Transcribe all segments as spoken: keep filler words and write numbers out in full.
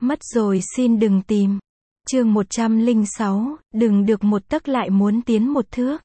Mất rồi xin đừng tìm. Chương một trăm lẻ sáu, đừng được một tấc lại muốn tiến một thước.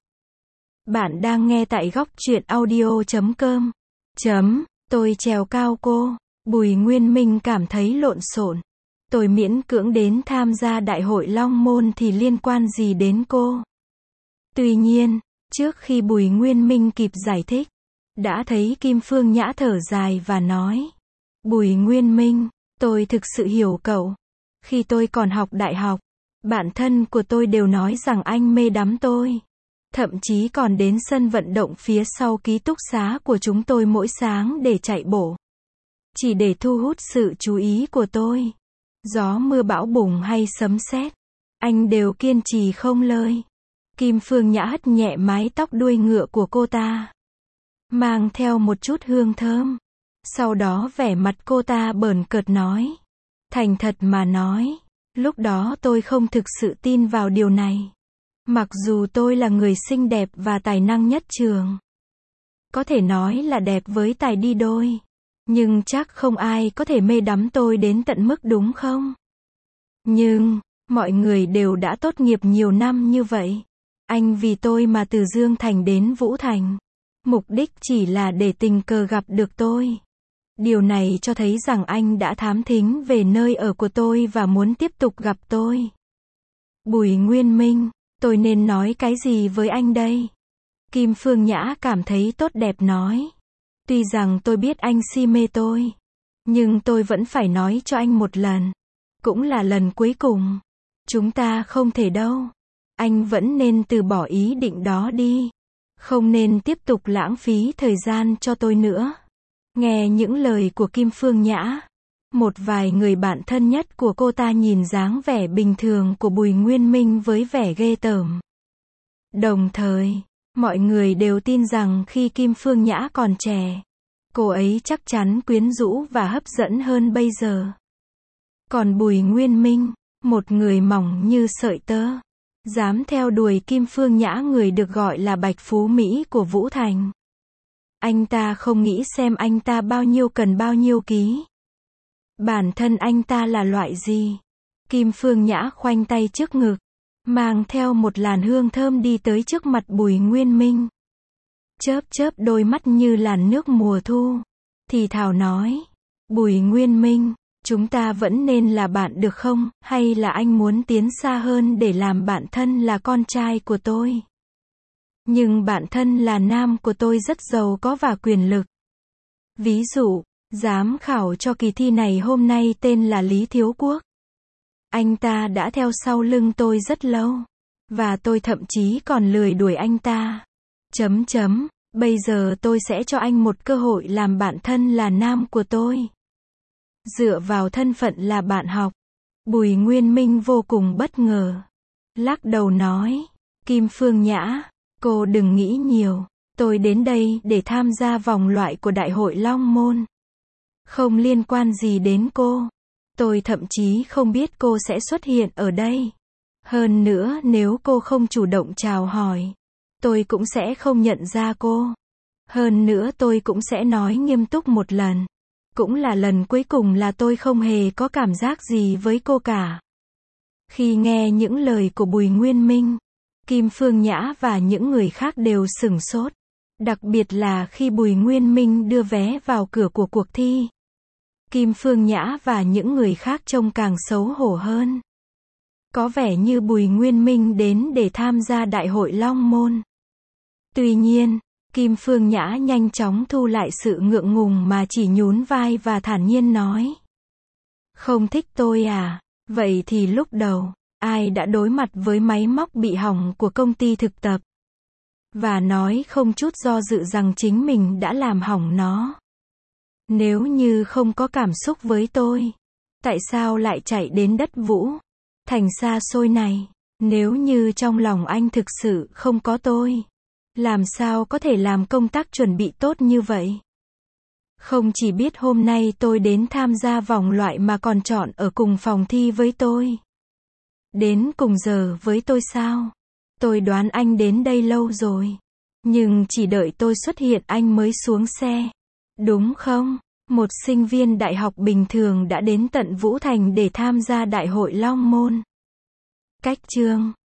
Bạn đang nghe tại góc truyện audio chấm com. Chấm, tôi trèo cao cô. Bùi Nguyên Minh cảm thấy lộn xộn. Tôi miễn cưỡng đến tham gia đại hội Long Môn thì liên quan gì đến cô? Tuy nhiên, trước khi Bùi Nguyên Minh kịp giải thích, đã thấy Kim Phương Nhã thở dài và nói: Bùi Nguyên Minh, tôi thực sự hiểu cậu. Khi tôi còn học đại học, bạn thân của tôi đều nói rằng anh mê đắm tôi. Thậm chí còn đến sân vận động phía sau ký túc xá của chúng tôi mỗi sáng để chạy bộ. Chỉ để thu hút sự chú ý của tôi. Gió mưa bão bùng hay sấm sét, anh đều kiên trì không lơi. Kim Phương Nhã hất nhẹ mái tóc đuôi ngựa của cô ta, mang theo một chút hương thơm. Sau đó vẻ mặt cô ta bờn cợt nói: Thành thật mà nói, lúc đó tôi không thực sự tin vào điều này. Mặc dù tôi là người xinh đẹp và tài năng nhất trường, có thể nói là đẹp với tài đi đôi, nhưng chắc không ai có thể mê đắm tôi đến tận mức, đúng không? Nhưng, mọi người đều đã tốt nghiệp nhiều năm như vậy. Anh vì tôi mà từ Dương Thành đến Vũ Thành. Mục đích chỉ là để tình cờ gặp được tôi. Điều này cho thấy rằng anh đã thám thính về nơi ở của tôi và muốn tiếp tục gặp tôi. Bùi Nguyên Minh, tôi nên nói cái gì với anh đây? Kim Phương Nhã cảm thấy tốt đẹp nói: Tuy rằng tôi biết anh si mê tôi, nhưng tôi vẫn phải nói cho anh một lần. Cũng là lần cuối cùng. Chúng ta không thể đâu. Anh vẫn nên từ bỏ ý định đó đi. Không nên tiếp tục lãng phí thời gian cho tôi nữa. Nghe những lời của Kim Phương Nhã, một vài người bạn thân nhất của cô ta nhìn dáng vẻ bình thường của Bùi Nguyên Minh với vẻ ghê tởm. Đồng thời, mọi người đều tin rằng khi Kim Phương Nhã còn trẻ, cô ấy chắc chắn quyến rũ và hấp dẫn hơn bây giờ. Còn Bùi Nguyên Minh, một người mỏng như sợi tơ, dám theo đuổi Kim Phương Nhã, người được gọi là Bạch Phú Mỹ của Vũ Thành. Anh ta không nghĩ xem anh ta bao nhiêu cần bao nhiêu ký. Bản thân anh ta là loại gì? Kim Phương Nhã khoanh tay trước ngực, mang theo một làn hương thơm đi tới trước mặt Bùi Nguyên Minh. Chớp chớp đôi mắt như làn nước mùa thu, thì thào nói: Bùi Nguyên Minh, chúng ta vẫn nên là bạn được không? Hay là anh muốn tiến xa hơn để làm bạn thân là con trai của tôi? Nhưng bạn thân là nam của tôi rất giàu có và quyền lực. Ví dụ, giám khảo cho kỳ thi này hôm nay tên là Lý Thiếu Quốc. Anh ta đã theo sau lưng tôi rất lâu, và tôi thậm chí còn lười đuổi anh ta. Chấm chấm, bây giờ tôi sẽ cho anh một cơ hội làm bạn thân là nam của tôi. Dựa vào thân phận là bạn học. Bùi Nguyên Minh vô cùng bất ngờ, lắc đầu nói: Kim Phương Nhã, cô đừng nghĩ nhiều. Tôi đến đây để tham gia vòng loại của Đại hội Long Môn. Không liên quan gì đến cô. Tôi thậm chí không biết cô sẽ xuất hiện ở đây. Hơn nữa, nếu cô không chủ động chào hỏi, tôi cũng sẽ không nhận ra cô. Hơn nữa tôi cũng sẽ nói nghiêm túc một lần. Cũng là lần cuối cùng là tôi không hề có cảm giác gì với cô cả. Khi nghe những lời của Bùi Nguyên Minh, Kim Phương Nhã và những người khác đều sửng sốt. Đặc biệt là khi Bùi Nguyên Minh đưa vé vào cửa của cuộc thi. Kim Phương Nhã và những người khác trông càng xấu hổ hơn. Có vẻ như Bùi Nguyên Minh đến để tham gia Đại hội Long Môn. Tuy nhiên, Kim Phương Nhã nhanh chóng thu lại sự ngượng ngùng mà chỉ nhún vai và thản nhiên nói: Không thích tôi à? Vậy thì lúc đầu, ai đã đối mặt với máy móc bị hỏng của công ty thực tập, và nói không chút do dự rằng chính mình đã làm hỏng nó? Nếu như không có cảm xúc với tôi, tại sao lại chạy đến đất Vũ Thành xa xôi này? Nếu như trong lòng anh thực sự không có tôi, làm sao có thể làm công tác chuẩn bị tốt như vậy? Không chỉ biết hôm nay tôi đến tham gia vòng loại mà còn chọn ở cùng phòng thi với tôi. Đến cùng giờ với tôi sao? Tôi đoán anh đến đây lâu rồi. Nhưng chỉ đợi tôi xuất hiện anh mới xuống xe. Đúng không? Một sinh viên đại học bình thường đã đến tận Vũ Thành để tham gia Đại hội Long Môn. Cách chương